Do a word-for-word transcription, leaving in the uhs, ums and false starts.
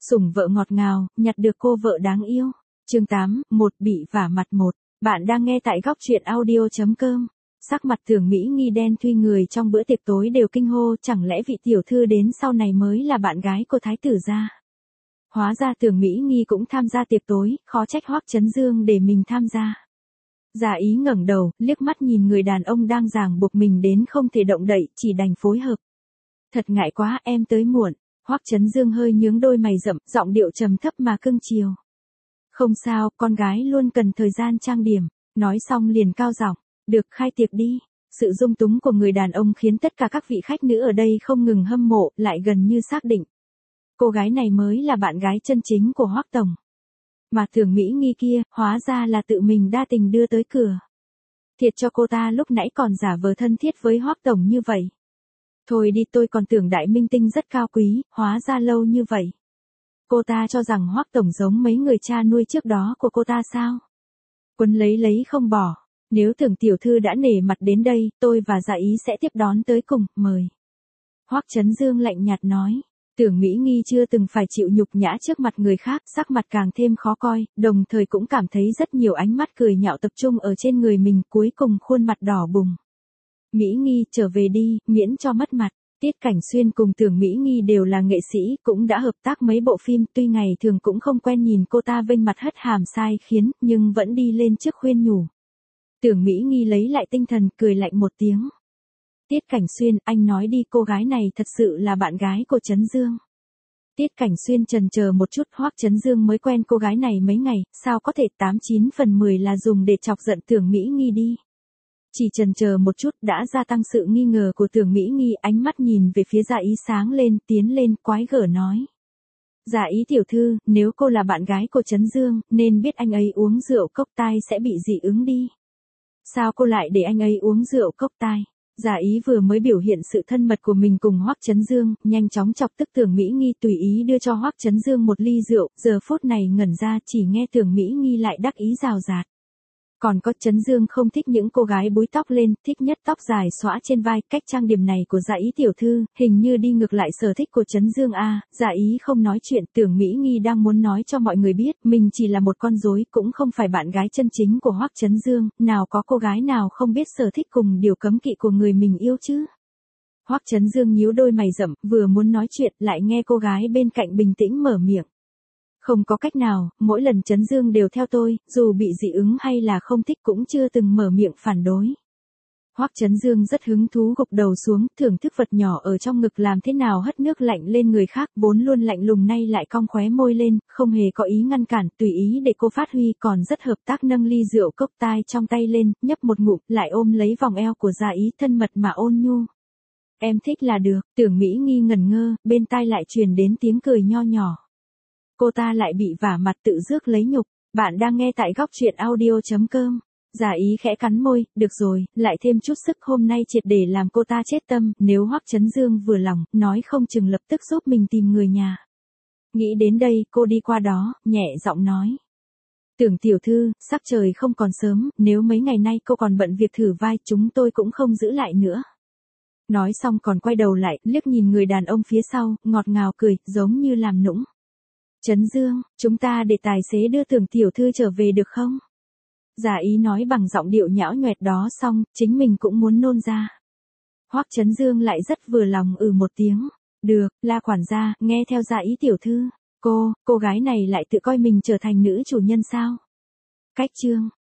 Sủng vợ ngọt ngào, nhặt được cô vợ đáng yêu. Chương tám, một bị vả mặt một. Bạn đang nghe tại góc truyện audio chấm com. Sắc mặt Tưởng Mỹ Nghi đen thui, người trong bữa tiệc tối đều kinh hô, chẳng lẽ vị tiểu thư đến sau này mới là bạn gái của thái tử gia. Hóa ra Tưởng Mỹ Nghi cũng tham gia tiệc tối, khó trách Hoắc Chấn Dương để mình tham gia. Dạ Ý ngẩng đầu, liếc mắt nhìn người đàn ông đang ràng buộc mình đến không thể động đậy, chỉ đành phối hợp. Thật ngại quá, em tới muộn. Hoắc Chấn Dương hơi nhướng đôi mày rậm, giọng điệu trầm thấp mà cưng chiều. Không sao, con gái luôn cần thời gian trang điểm. Nói xong liền cao giọng, được, khai tiệc đi. Sự dung túng của người đàn ông khiến tất cả các vị khách nữ ở đây không ngừng hâm mộ, lại gần như xác định. Cô gái này mới là bạn gái chân chính của Hoắc tổng. Mà Tưởng Mỹ Nghi kia, hóa ra là tự mình đa tình đưa tới cửa. Thiệt cho cô ta lúc nãy còn giả vờ thân thiết với Hoắc tổng như vậy. Thôi đi, tôi còn tưởng đại minh tinh rất cao quý, hóa ra lâu như vậy. Cô ta cho rằng Hoắc tổng giống mấy người cha nuôi trước đó của cô ta sao? Quấn lấy lấy không bỏ. Nếu Tưởng tiểu thư đã nể mặt đến đây, tôi và Dạ Ý sẽ tiếp đón tới cùng, mời. Hoắc Chấn Dương lạnh nhạt nói. Tưởng Mỹ Nghi chưa từng phải chịu nhục nhã trước mặt người khác, sắc mặt càng thêm khó coi, đồng thời cũng cảm thấy rất nhiều ánh mắt cười nhạo tập trung ở trên người mình, cuối cùng khuôn mặt đỏ bừng. Mỹ Nghi, trở về đi, miễn cho mất mặt. Tiết Cảnh Xuyên cùng Tưởng Mỹ Nghi đều là nghệ sĩ, cũng đã hợp tác mấy bộ phim, tuy ngày thường cũng không quen nhìn cô ta vênh mặt hất hàm sai khiến, nhưng vẫn đi lên trước khuyên nhủ. Tưởng Mỹ Nghi lấy lại tinh thần, cười lạnh một tiếng. Tiết Cảnh Xuyên, anh nói đi, cô gái này thật sự là bạn gái của Chấn Dương. Tiết Cảnh Xuyên chần chờ một chút, Hoắc Chấn Dương mới quen cô gái này mấy ngày, sao có thể tám chín phần mười là dùng để chọc giận Tưởng Mỹ Nghi đi. Chỉ chần chờ một chút đã gia tăng sự nghi ngờ của Tưởng Mỹ Nghi, ánh mắt nhìn về phía Dạ Ý sáng lên, tiến lên, quái gở nói. Dạ Ý tiểu thư, nếu cô là bạn gái của Chấn Dương, nên biết anh ấy uống rượu cốc tai sẽ bị dị ứng đi. Sao cô lại để anh ấy uống rượu cốc tai? Dạ Ý vừa mới biểu hiện sự thân mật của mình cùng Hoắc Chấn Dương, nhanh chóng chọc tức Tưởng Mỹ Nghi, tùy ý đưa cho Hoắc Chấn Dương một ly rượu, giờ phút này ngẩn ra, chỉ nghe Tưởng Mỹ Nghi lại đắc ý rào rạt. Còn có Chấn Dương không thích những cô gái búi tóc lên, thích nhất tóc dài xõa trên vai, cách trang điểm này của Dạ Ý tiểu thư, hình như đi ngược lại sở thích của Chấn Dương a. Dạ Ý không nói chuyện, Tưởng Mỹ Nghi đang muốn nói cho mọi người biết, mình chỉ là một con rối, cũng không phải bạn gái chân chính của Hoắc Chấn Dương, nào có cô gái nào không biết sở thích cùng điều cấm kỵ của người mình yêu chứ. Hoắc Chấn Dương nhíu đôi mày rậm, vừa muốn nói chuyện, lại nghe cô gái bên cạnh bình tĩnh mở miệng. Không có cách nào, mỗi lần Chấn Dương đều theo tôi, dù bị dị ứng hay là không thích cũng chưa từng mở miệng phản đối. Hoắc Chấn Dương rất hứng thú gục đầu xuống, thưởng thức vật nhỏ ở trong ngực làm thế nào hất nước lạnh lên người khác, vốn luôn lạnh lùng nay lại cong khóe môi lên, không hề có ý ngăn cản, tùy ý để cô phát huy, còn rất hợp tác nâng ly rượu cốc tai trong tay lên, nhấp một ngụm, lại ôm lấy vòng eo của Dạ Ý, thân mật mà ôn nhu. Em thích là được. Tưởng Mỹ Nghi ngẩn ngơ, bên tai lại truyền đến tiếng cười nho nhỏ. Cô ta lại bị vả mặt, tự rước lấy nhục. Bạn đang nghe tại góc truyện audio chấm com. Dạ Ý khẽ cắn môi, được rồi, lại thêm chút sức, hôm nay triệt để làm cô ta chết tâm, nếu Hoắc Chấn Dương vừa lòng, nói không chừng lập tức giúp mình tìm người nhà. Nghĩ đến đây, cô đi qua đó, nhẹ giọng nói. Tưởng tiểu thư, sắc trời không còn sớm, nếu mấy ngày nay cô còn bận việc thử vai, chúng tôi cũng không giữ lại nữa. Nói xong còn quay đầu lại, liếc nhìn người đàn ông phía sau, ngọt ngào cười, giống như làm nũng. Chấn Dương, chúng ta để tài xế đưa Tưởng tiểu thư trở về được không? Dạ Ý nói bằng giọng điệu nhão nhoẹt đó xong, chính mình cũng muốn nôn ra. Hoắc Chấn Dương lại rất vừa lòng ừ một tiếng. Được, La quản gia, nghe theo Dạ Ý tiểu thư. Cô, cô gái này lại tự coi mình trở thành nữ chủ nhân sao? Cách chương.